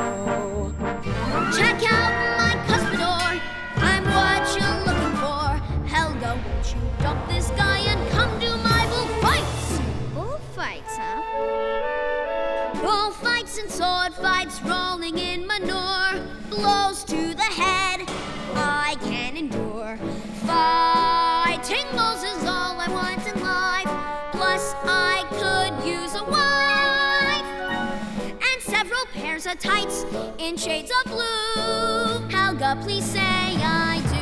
Check out my cuspidor, I'm what you're looking for. Helga, won't you dump this guy and come to my bullfights? Bullfights, huh? Bullfights and sword fights, rolling in manure, blows to the head I can endure. Fighting moles is all I want in life, plus I could use a wife and several pairs of tights in shades of blue. Helga, please say I do.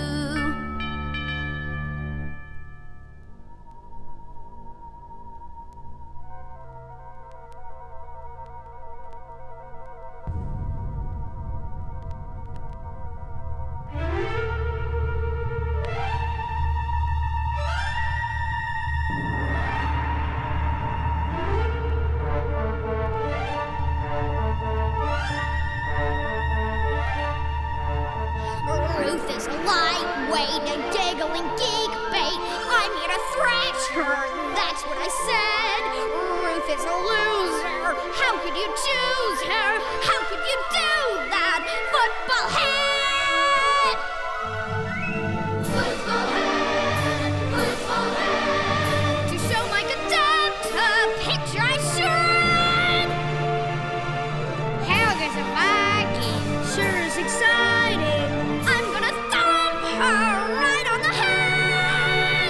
Ruth is a lightweight and giggling geek bait. I'm here to thrash her, that's what I said. Ruth is a loser. How could you choose her? How could you do that? Football head! Football head! Football head! To show my contempt, a picture I should! Helga's a Viking. Sure is exciting. I'm gonna thump her right on the head!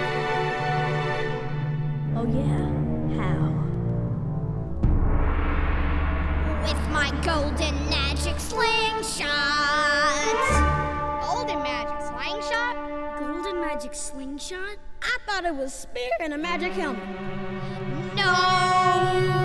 Oh yeah? How? With my golden magic slingshot. Golden magic slingshot? Golden magic slingshot? I thought it was spear and a magic helmet. No!